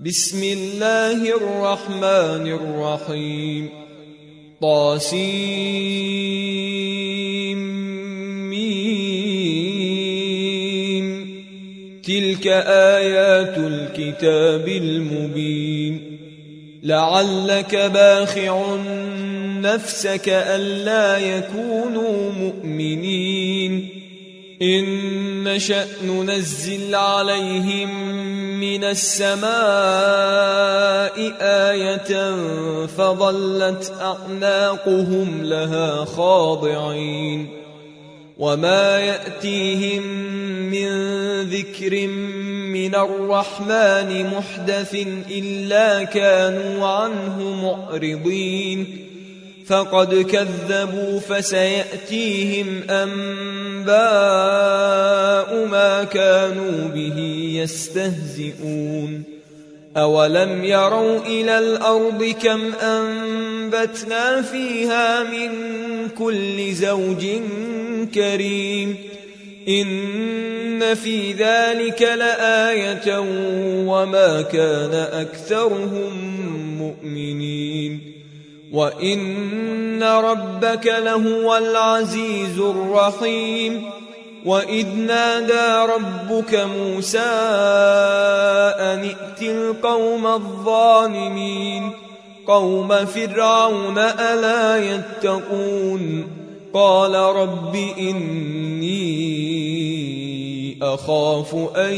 بسم الله الرحمن الرحيم طاسيم تلك آيات الكتاب المبين لعلك باخع نفسك ألا يكونوا مؤمنين إن نشأ ننزل عليهم من السماء آية فظلت أعناقهم لها خاضعين وما يأتيهم من ذكر من الرحمن محدث إلا كانوا عنه معرضين فقد كذبوا فسيأتيهم أنباء ما كانوا به يستهزئون أولم يروا إلى الأرض كم أنبتنا فيها من كل زوج كريم إن في ذلك لآية وما كان أكثرهم مؤمنين وإن ربك لهو العزيز الرحيم وإذ نادى ربك موسى أن ائت القوم الظالمين قوم فرعون ألا يتقون قال رب إني أخاف أن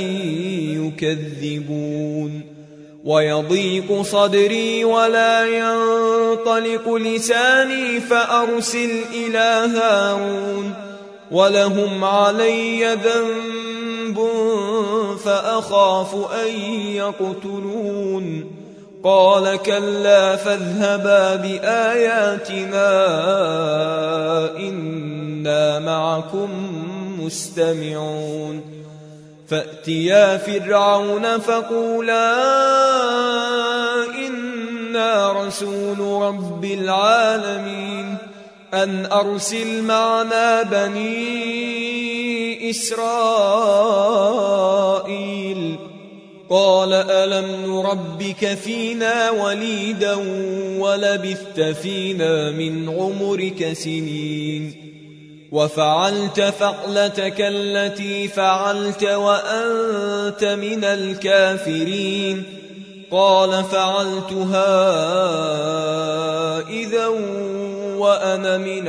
يكذبون ويضيق صدري ولا ينطلق لساني فأرسل إلى هارون ولهم علي ذنب فأخاف أن يقتلون قال كلا فاذهبا بآياتنا إنا معكم مستمعون فأتيا فرعون فقولا إنا رسول رب العالمين أن أرسل معنا بني إسرائيل قال ألم نربك فينا وليدا ولبثت فينا من عمرك سنين وفعلت فعلتك التي فعلت وأنت من الكافرين قال فعلتها إذا وأنا من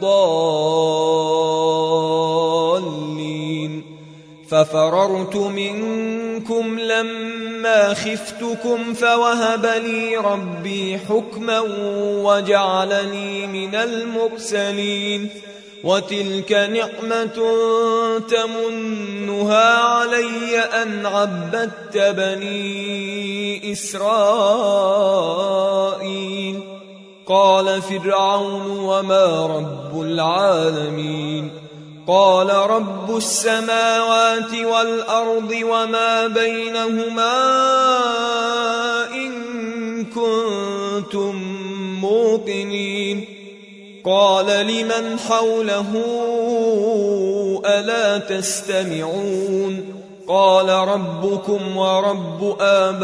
الضالين ففررت منكم لما خفتكم فوهب لي ربي حكما وجعلني من المرسلين وتلك نعمة تمنها علي أن عبدت بني إسرائيل قال فرعون وما رب العالمين قال رب السماوات والأرض وما بينهما إن كنتم موقنين قال لمن حوله ألا تستمعون قال ربكم ورب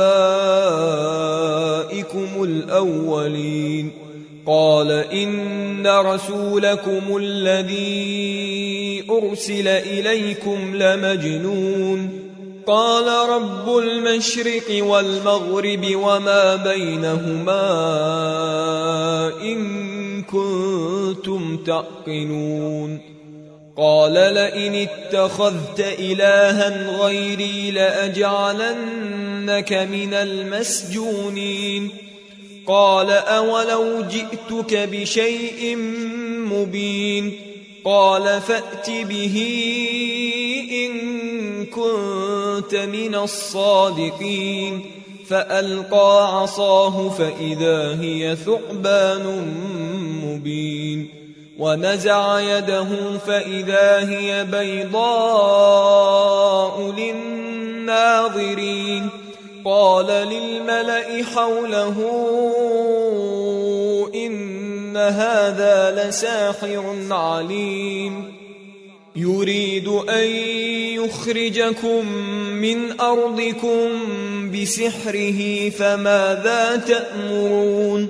آبائكم الأولين قال إن رسولكم الذي أرسل إليكم لمجنون قال رب المشرق والمغرب وما بينهما إن كنتم تعقلون قال لئن اتخذت إلها غيري لأجعلنك من المسجونين قال أولو جئتك بشيء مبين قال فأت به إن كنت من الصادقين فألقى عصاه فإذا هي ثعبان مبين ونزع يده فإذا هي بيضاء للناظرين قال للملأ حوله إن هذا لساحر عليم يريد أن يخرجكم من أرضكم بسحره فماذا تأمرون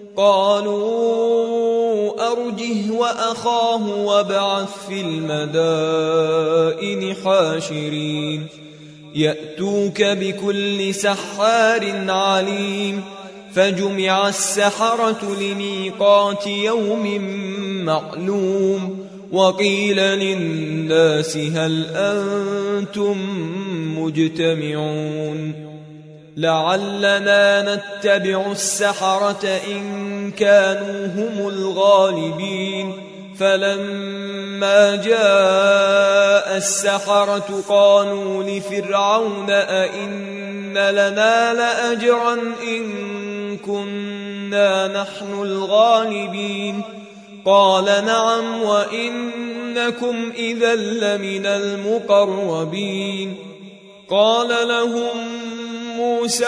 قالوا أرجه وأخاه وابعث في المدائن حاشرين يأتوك بكل سحار عليم فجمع السحرة لميقات يوم معلوم وقيل للناس هل أنتم مجتمعون لعلنا نتبع السحرة إن كانوا هم الغالبين فلما جاء السحرة قالوا لفرعون أئن لنا لأجرا إن كنا نحن الغالبين قال نعم وإنكم إذا لمن المقربين قال لهم موسى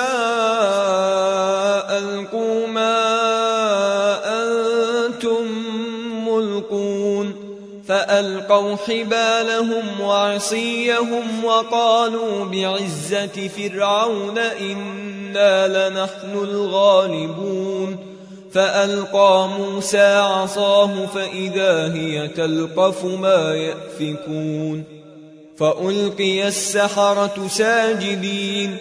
ألقوا ما أنتم ملقون فألقوا حبالهم وعصيهم وقالوا بعزة فرعون إنا لنحن الغالبون فألقى موسى عصاه فإذا هي تلقف ما يأفكون فألقي السحرة ساجدين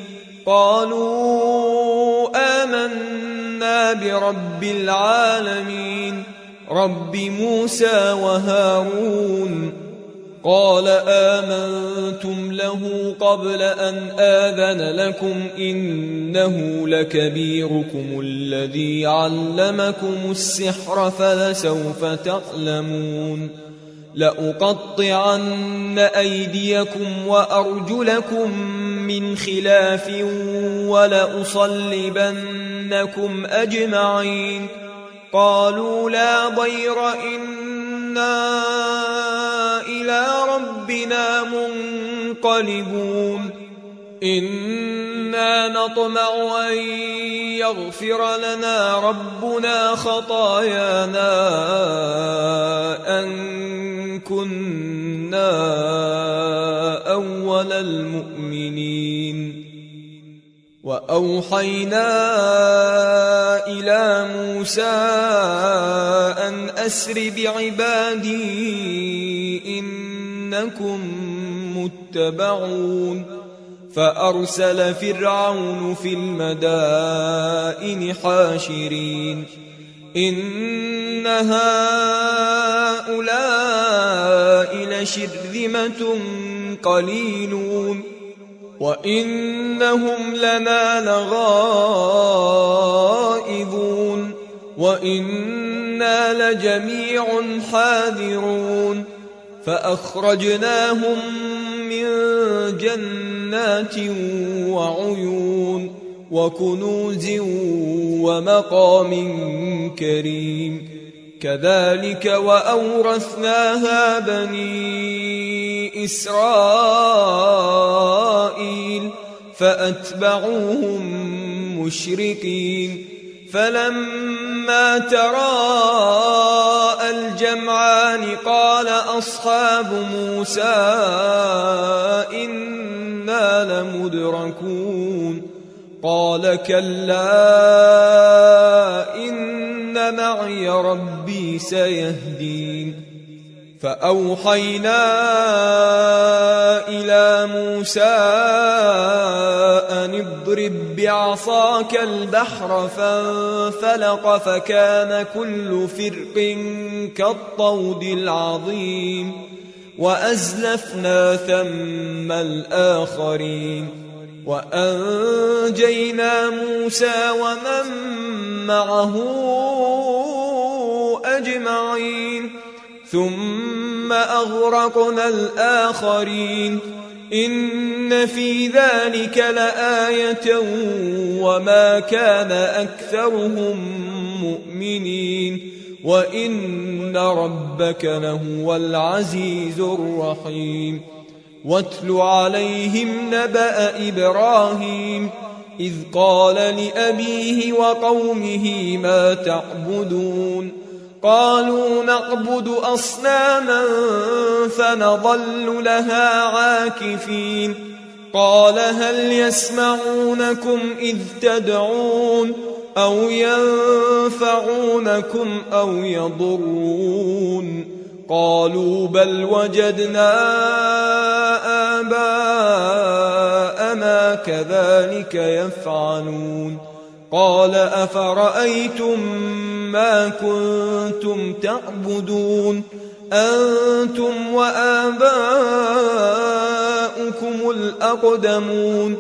قالوا آمنا برب العالمين رب موسى وهارون قال آمنتم له قبل أن آذن لكم إنه لكبيركم الذي علمكم السحر فلسوف تعلمون لأقطعن أيديكم وأرجلكم من خلاف ولأصلبنكم أجمعين قالوا لا ضير إنا إلى ربنا منقلبون إنا نطمع أن يغفر لنا ربنا خطايانا أن كنا أول المؤمنين وأوحينا إلى موسى أن أسر بعبادي إنكم متبعون فأرسل فرعون في المدائن حاشرين إن هؤلاء لشرذمة قليلون وإنهم لنا لغائظون وإنا لجميع حاذرون فأخرجناهم من جنات وعيون وكنوز ومقام كريم كذلك وأورثناها بني إسرائيل فأتبعوهم مشرقين فلما تراءى الجمعان قال أصحاب موسى إنا لمدركون قال كلا إن معي ربي سيهدين فأوحينا إلى موسى أن اضرب بعصاك البحر فانفلق فكان كل فرق كالطود العظيم وأزلفنا ثم الآخرين وأنجينا موسى ومن معه أجمعين ثم أغرقنا الآخرين إن في ذلك لآية وما كان أكثرهم مؤمنين وإن ربك لهو العزيز الرحيم واتل عليهم نبأ إبراهيم إذ قال لأبيه وقومه ما تعبدون قالوا نعبد أصناما فنظل لها عاكفين قال هل يسمعونكم إذ تدعون أو ينفعونكم أو يضرون قالوا بل وجدنا آباءنا كذلك يفعلون قال أفرأيتم ما كنتم تعبدون أنتم وآباؤكم الأقدمون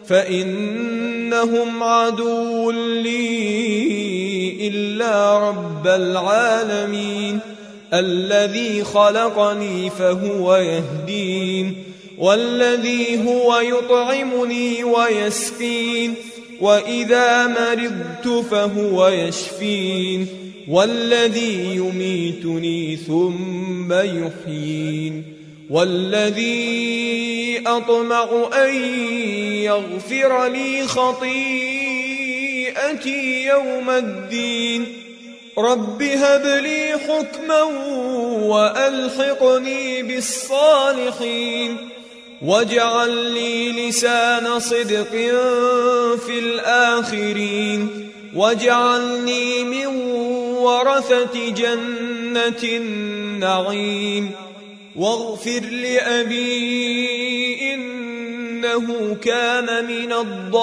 فإنهم عدو لي إلا رب العالمين الذي خلقني فهو يهدين والذي هو يطعمني ويسقين وإذا مرضت فهو يشفين والذي يميتني ثم يحيين والذي أطمع أن يغفر لي خطيئتي يوم الدين رب هب لي حكما وألحقني بالصالحين واجعل لي لسان صدق في الآخرين واجعلني من ورثة جنة النعيم واغفر لأبي إنه كان من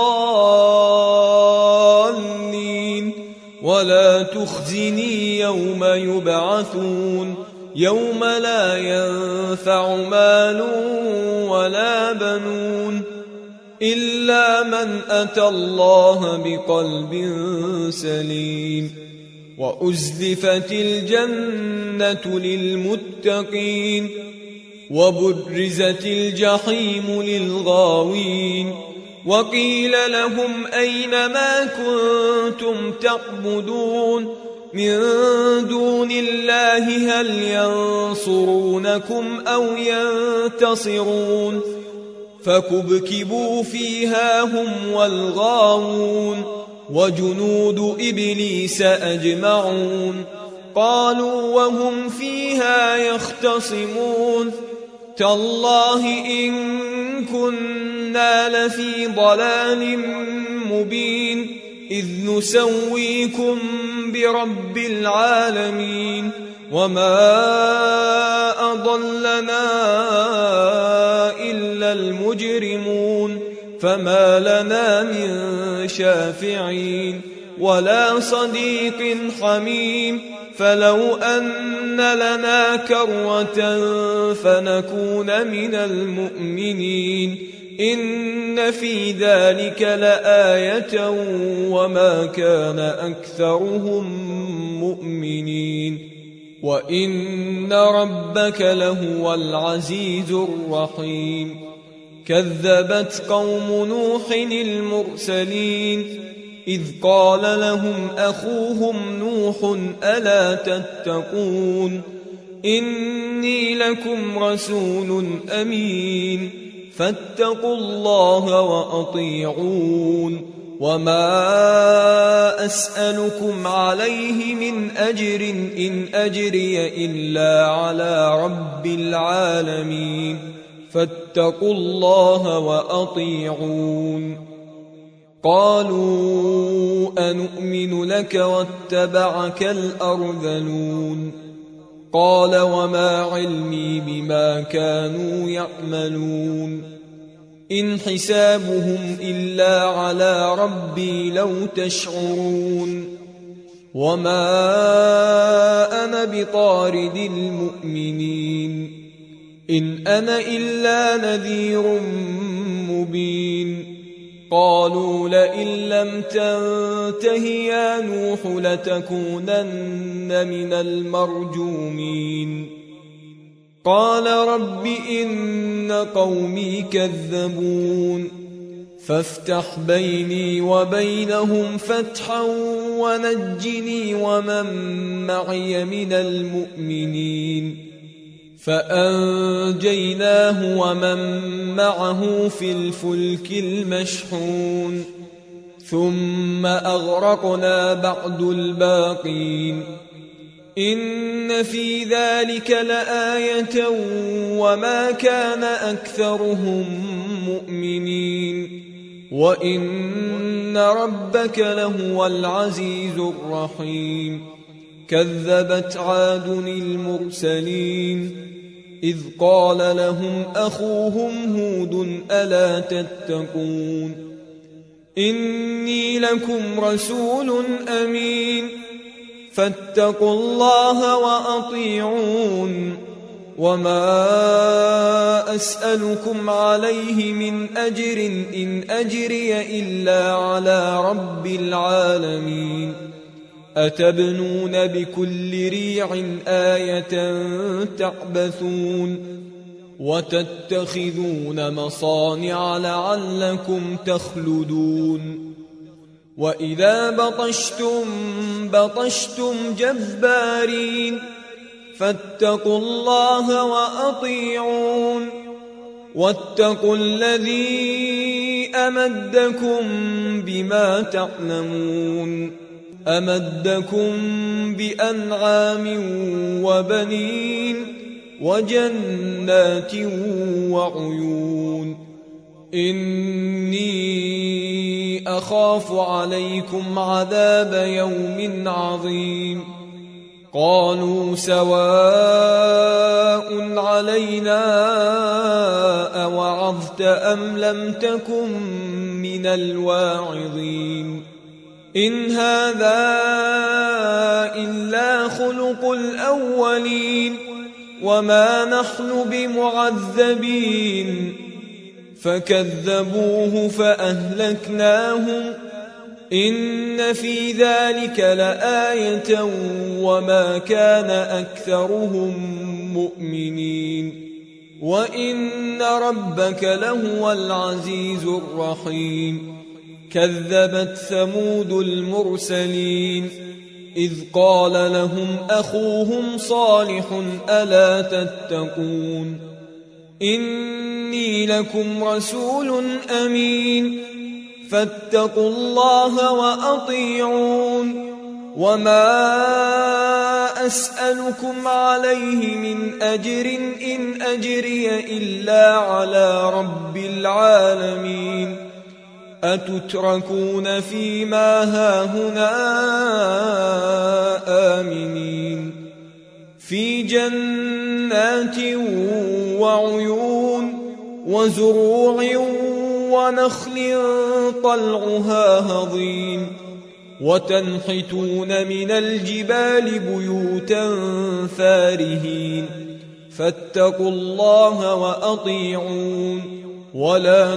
الضالين ولا تخزني يوم يبعثون يوم لا ينفع مال ولا بنون إلا من أتى الله بقلب سليم وأزلفت الجنة للمتقين وبرزت الجحيم للغاوين وقيل لهم أين ما كنتم تعبدون من دون الله هل ينصرونكم أو ينتصرون فكبكبوا فيها هم والغاوون وجنود إبليس أجمعون قالوا وهم فيها يختصمون تالله إن كنا لفي ضلال مبين إذ نسويكم برب العالمين وما أضلنا إلا المجرمون فما لنا من شافعين ولا صديق حميم فلو أن لنا كرة فنكون من المؤمنين إن في ذلك لآية وما كان أكثرهم مؤمنين وإن ربك لهو العزيز الرحيم كذبت قوم نوح المرسلين إذ قال لهم أخوهم نوح ألا تتقون إني لكم رسول أمين فاتقوا الله وأطيعون وما أسألكم عليه من أجر إن أجري إلا على رب العالمين فاتقوا الله وأطيعون قالوا أنؤمن لك واتبعك الأرذلون قال وما علمي بما كانوا يعملون إن حسابهم إلا على ربي لو تشعرون وما أنا بطارد المؤمنين إن أنا إلا نذير مبين قالوا لئن لم تنته يا نوح لتكونن من المرجومين قال رب إن قومي كذبون فافتح بيني وبينهم فتحا ونجني ومن معي من المؤمنين فأنجيناه ومن معه في الفلك المشحون ثم أغرقنا بعد الباقين إن في ذلك لآية وما كان أكثرهم مؤمنين وإن ربك لهو العزيز الرحيم كذبت عاد المرسلين إذ قال لهم أخوهم هود ألا تتقون إني لكم رسول أمين فاتقوا الله وأطيعون وما أسألكم عليه من أجر إن أجري إلا على رب العالمين أتبنون بكل ريع آية تعبثون وتتخذون مصانع لعلكم تخلدون وإذا بطشتم جبارين فاتقوا الله وأطيعون واتقوا الذي أمدكم بما تعلمون أمدكم بأنعام وبنين وجنات وعيون إني أخاف عليكم عذاب يوم عظيم قالوا سواء علينا أوعظت أم لم تكن من الواعظين إن هذا إلا خلق الأولين وما نحن بمعذبين فكذبوه فأهلكناهم إن في ذلك لآية وما كان أكثرهم مؤمنين وإن ربك لهو العزيز الرحيم كذبت ثمود المرسلين إذ قال لهم أخوهم صالح ألا تتقون إني لكم رسول أمين فاتقوا الله وأطيعون وما أسألكم عليه من أجر إن أجري إلا على رب العالمين أتتركون فيما هاهنا آمنين في جنات وعيون وزروع ونخل طلعها هضيم وتنحتون من الجبال بيوتا فارهين فاتقوا الله وأطيعون ولا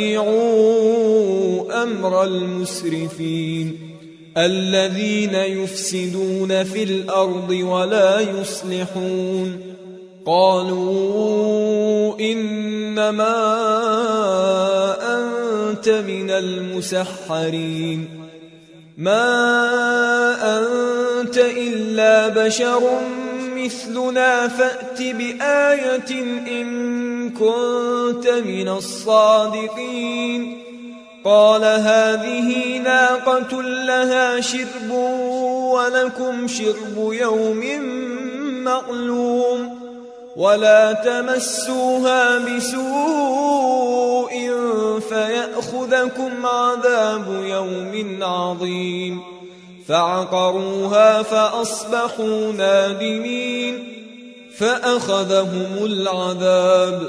تطيعوا أمر المسرفين الذين يفسدون في الأرض ولا يصلحون قالوا إنما أنت من المسحرين ما أنت إلا بشر مثلنا فأت بآية إن كنت من الصادقين قال هذه ناقة لها شرب ولكم شرب يوم معلوم ولا تمسوها بسوء فيأخذكم عذاب يوم عظيم فعقروها فأصبحوا نادمين فأخذهم العذاب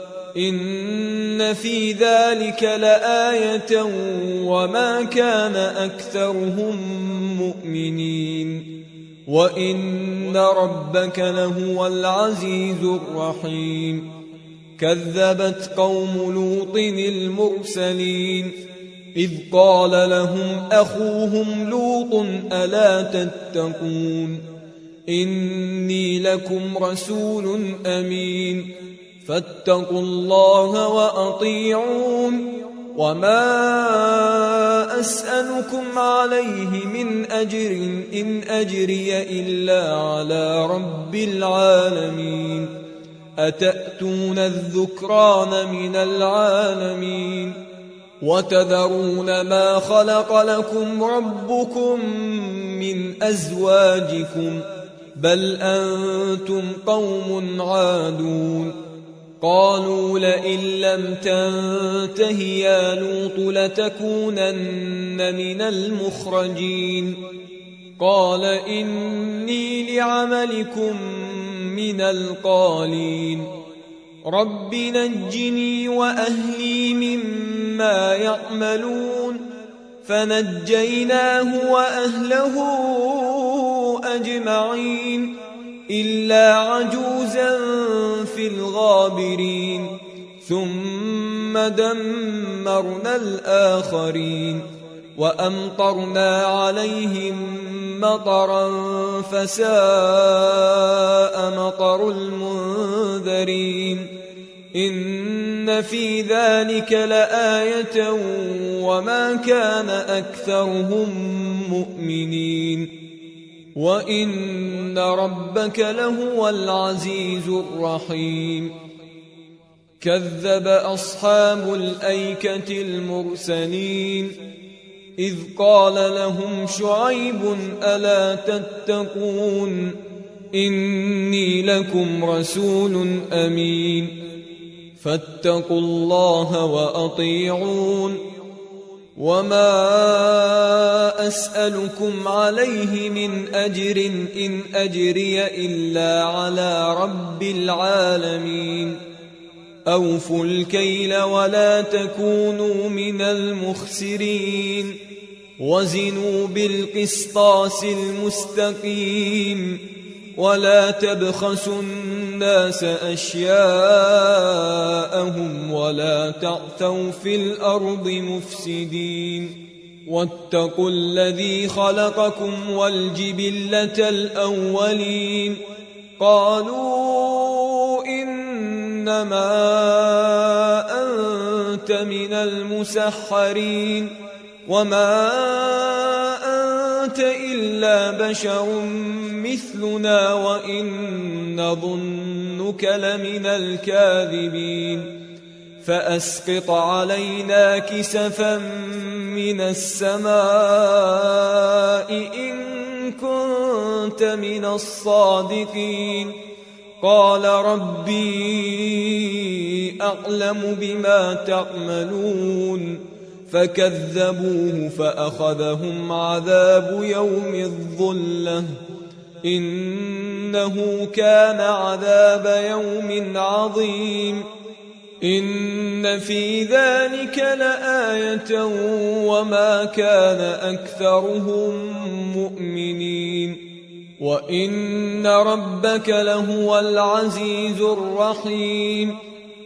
إن في ذلك لآية وما كان أكثرهم مؤمنين وإن ربك لهو العزيز الرحيم كذبت قوم لوط المرسلين إذ قال لهم أخوهم لوط ألا تتقون إني لكم رسول أمين فاتقوا الله وأطيعون وما أسألكم عليه من أجر إن أجري إلا على رب العالمين أتأتون الذكران من العالمين وتذرون ما خلق لكم ربكم من أزواجكم بل أنتم قوم عادون قالوا لئن لم تنته يا لوط لتكونن من المخرجين قال إني لعملكم من القالين رب نجني وأهلي مما يعملون فنجيناه وأهله أجمعين إلا عجوزا في الغابرين ثم دمرنا الآخرين وأمطرنا عليهم مطرا فساء مطر المنذرين إن في ذلك لآية وما كان أكثرهم مؤمنين وإن ربك لهو العزيز الرحيم كذب أصحاب الأيكة المرسلين إذ قال لهم شعيب ألا تتقون إني لكم رسول أمين فاتقوا الله وأطيعون وما أسألكم عليه من أجر إن أجري إلا على رب العالمين أوفوا الكيل ولا تكونوا من المخسرين وزنوا بالقسطاس المستقيم ولا تبخسوا الناس أشياءهم ولا تعثوا في الأرض مفسدين واتقوا الذي خلقكم والجبلة الأولين قالوا إنما أنت من المسحرين وما أنت إلا بشر مثلنا وإن نظنك لمن الكاذبين فأسقط علينا كسفا من السماء إن كنت من الصادقين قال ربي أعلم بما تعملون فكذبوه فأخذهم عذاب يوم الظلة إنه كان عذاب يوم عظيم إن في ذلك لآية وما كان أكثرهم مؤمنين وإن ربك لهو العزيز الرحيم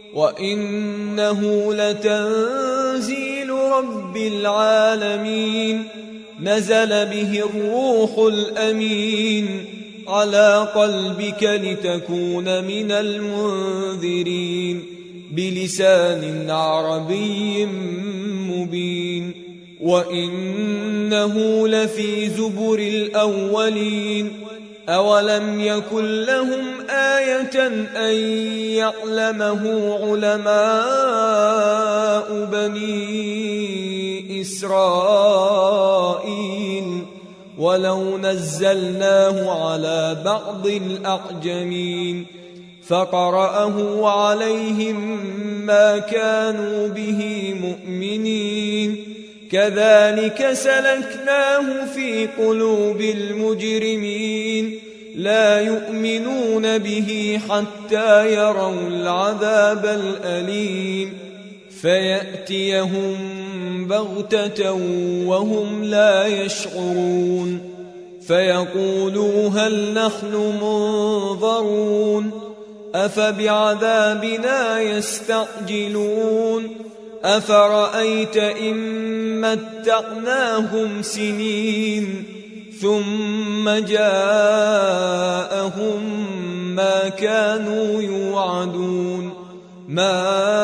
وإنه لتنزيل رب العالمين نزل به الروح الأمين على قلبك لتكون من المنذرين بلسان عربي مبين وإنه لفي زبر الأولين أولم يكن لهم آية أن يعلمه علماء بني إسرائيل ولو نزلناه على بعض الأعجمين فقرأه عليهم ما كانوا به مؤمنين كذلك سلكناه في قلوب المجرمين لا يؤمنون به حتى يروا العذاب الأليم فيأتيهم بغتة وهم لا يشعرون فيقولوا هل نحن منظرون أفبعذابنا يستعجلون أفرأيت إن متعناهم سنين ثم جاءهم ما كانوا يوعدون ما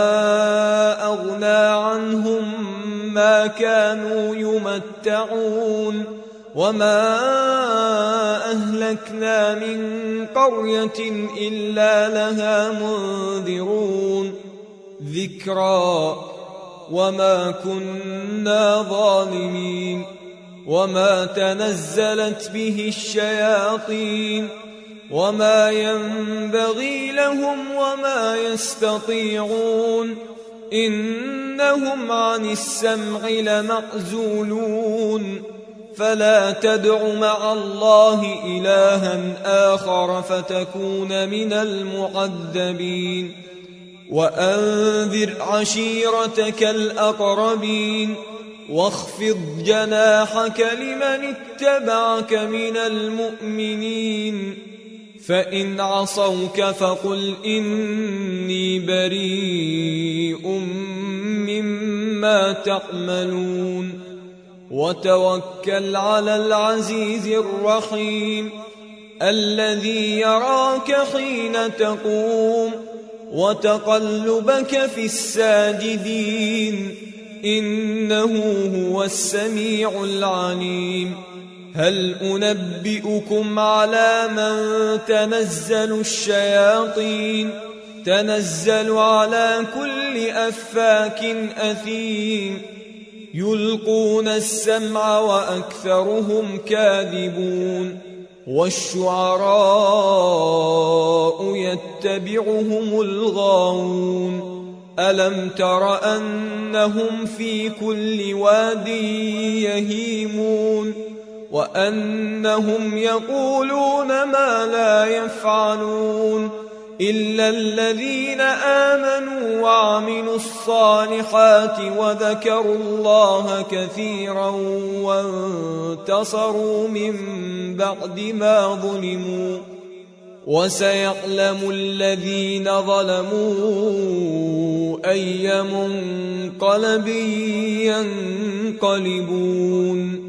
أغنى عنهم ما كانوا يمتعون وما أهلكنا من قرية إلا لها منذرون ذكرى وما كنا ظالمين وما تنزلت به الشياطين وما ينبغي لهم وما يستطيعون إنهم عن السمع لمعزولون فلا تدع مع الله إلها آخر فتكون من المعذبين وأنذر عشيرتك الأقربين واخفض جناحك لمن اتبعك من المؤمنين فإن عصوك فقل إني بريء مما تعملون وتوكل على العزيز الرحيم الذي يراك حين تقوم وتقلبك في الساجدين إنه هو السميع العليم هل أنبئكم على من تنزل الشياطين تنزل على كل أفاك أثيم يلقون السمع وأكثرهم كاذبون والشعراء يتبعهم الغاوون ألم تر أنهم في كل واد يهيمون وأنهم يقولون ما لا يفعلون إلا الذين آمنوا وعملوا الصالحات وذكروا الله كثيرا وانتصروا من بعد ما ظلموا وسيعلم الذين ظلموا أي منقلب ينقلبون